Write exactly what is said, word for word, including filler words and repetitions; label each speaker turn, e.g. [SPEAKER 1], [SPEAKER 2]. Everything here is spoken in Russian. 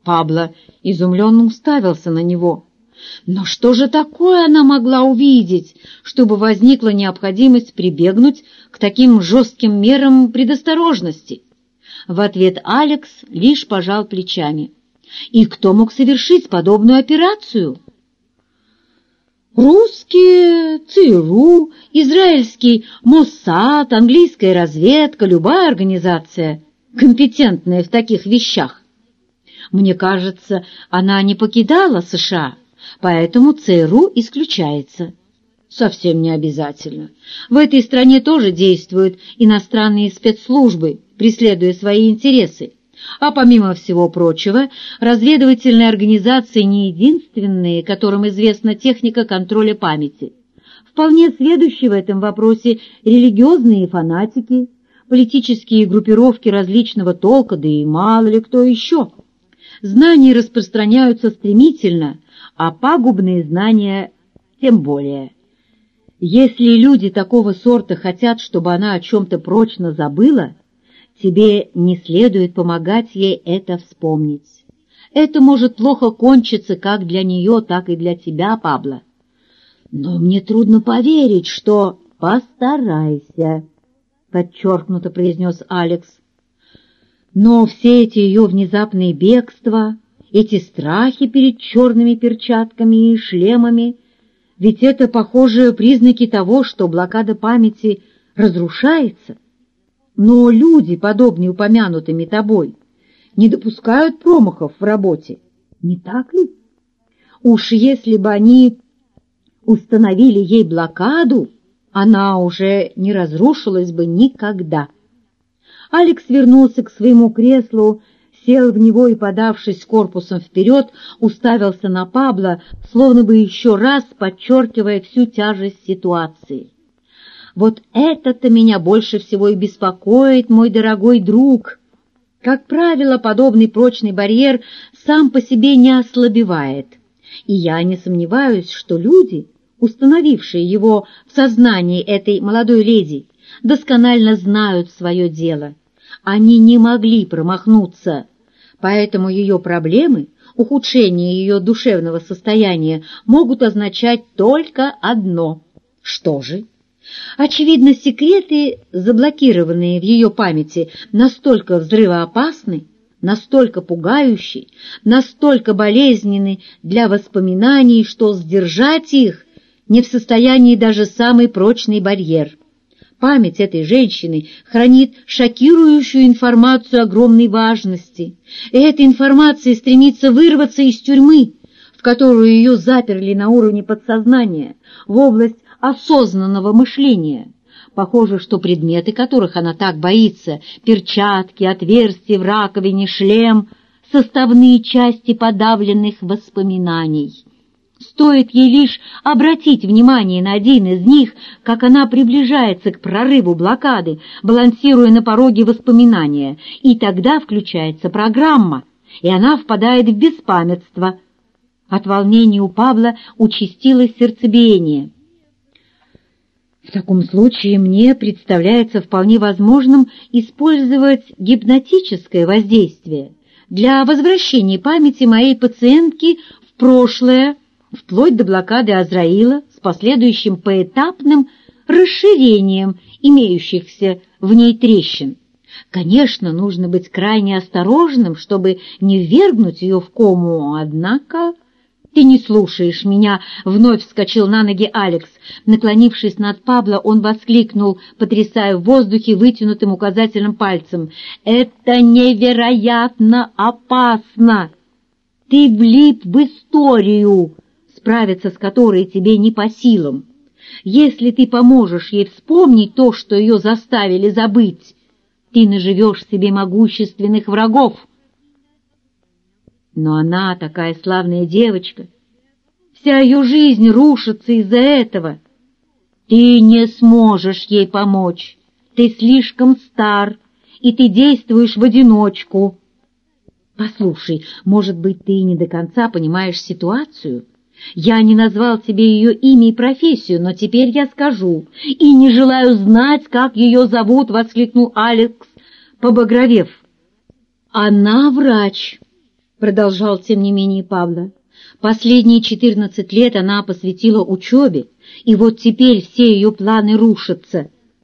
[SPEAKER 1] Пабло изумленно уставился на него. Но что же такое она могла увидеть, чтобы возникла необходимость прибегнуть к таким жестким мерам предосторожности? В ответ Алекс лишь пожал плечами. И кто мог совершить подобную операцию? Русские, ЦРУ, израильский Моссад, английская разведка, любая организация, компетентная в таких вещах. Мне кажется, она не покидала США, поэтому ЦРУ исключается. Совсем не обязательно. В этой стране тоже действуют иностранные спецслужбы, преследуя свои интересы. А помимо всего прочего, разведывательные организации не единственные, которым известна техника контроля памяти. Вполне сведущие в этом вопросе религиозные фанатики, политические группировки различного толка, да и мало ли кто еще. Знания распространяются стремительно, а пагубные знания тем более. Если люди такого сорта хотят, чтобы она о чем-то прочно забыла, тебе не следует помогать ей это вспомнить. Это может плохо кончиться как для нее, так и для тебя, Пабло. Но мне трудно поверить, что... «Постарайся», — подчеркнуто произнес Алекс. Но все эти ее внезапные бегства, эти страхи перед черными перчатками и шлемами, ведь это, похоже, признаки того, что блокада памяти разрушается. Но люди, подобные упомянутыми тобой, не допускают промахов в работе, не так ли? Уж если бы они установили ей блокаду, она уже не разрушилась бы никогда. Алекс вернулся к своему креслу, сел в него и, подавшись корпусом вперед, уставился на Пабло, словно бы еще раз подчеркивая всю тяжесть ситуации. «Вот это-то меня больше всего и беспокоит, мой дорогой друг. Как правило, подобный прочный барьер сам по себе не ослабевает, и я не сомневаюсь, что люди, установившие его в сознании этой молодой леди, досконально знают свое дело. Они не могли промахнуться, поэтому ее проблемы, ухудшение ее душевного состояния могут означать только одно. Что же? Очевидно, секреты, заблокированные в ее памяти, настолько взрывоопасны, настолько пугающие, настолько болезненны для воспоминаний, что сдержать их не в состоянии даже самый прочный барьер. Память этой женщины хранит шокирующую информацию огромной важности, и эта информация стремится вырваться из тюрьмы, в которую ее заперли на уровне подсознания, в область осознанного мышления. Похоже, что предметы, которых она так боится, перчатки, отверстия в раковине, шлем, составные части подавленных воспоминаний. Стоит ей лишь обратить внимание на один из них, как она приближается к прорыву блокады, балансируя на пороге воспоминания, и тогда включается программа, и она впадает в беспамятство. От волнения у Пабло участилось сердцебиение. В таком случае мне представляется вполне возможным использовать гипнотическое воздействие для возвращения памяти моей пациентки в прошлое, вплоть до блокады Азраила с последующим поэтапным расширением имеющихся в ней трещин. Конечно, нужно быть крайне осторожным, чтобы не ввергнуть ее в кому, однако... «Ты не слушаешь меня!» — вновь вскочил на ноги Алекс. Наклонившись над Пабло, он воскликнул, потрясая в воздухе вытянутым указательным пальцем. «Это невероятно опасно! Ты влип в историю, справиться с которой тебе не по силам. Если ты поможешь ей вспомнить то, что ее заставили забыть, ты наживешь себе могущественных врагов. Но она такая славная девочка, вся ее жизнь рушится из-за этого. Ты не сможешь ей помочь, ты слишком стар, и ты действуешь в одиночку. Послушай, может быть, ты не до конца понимаешь ситуацию? Я не назвал тебе ее имя и профессию, но теперь я скажу, и не желаю знать, как ее зовут, — воскликнул Алекс, побагровев. Она врач. продолжал тем не менее Пабло. Последние четырнадцать лет она посвятила учебе, и вот теперь все ее планы рушатся.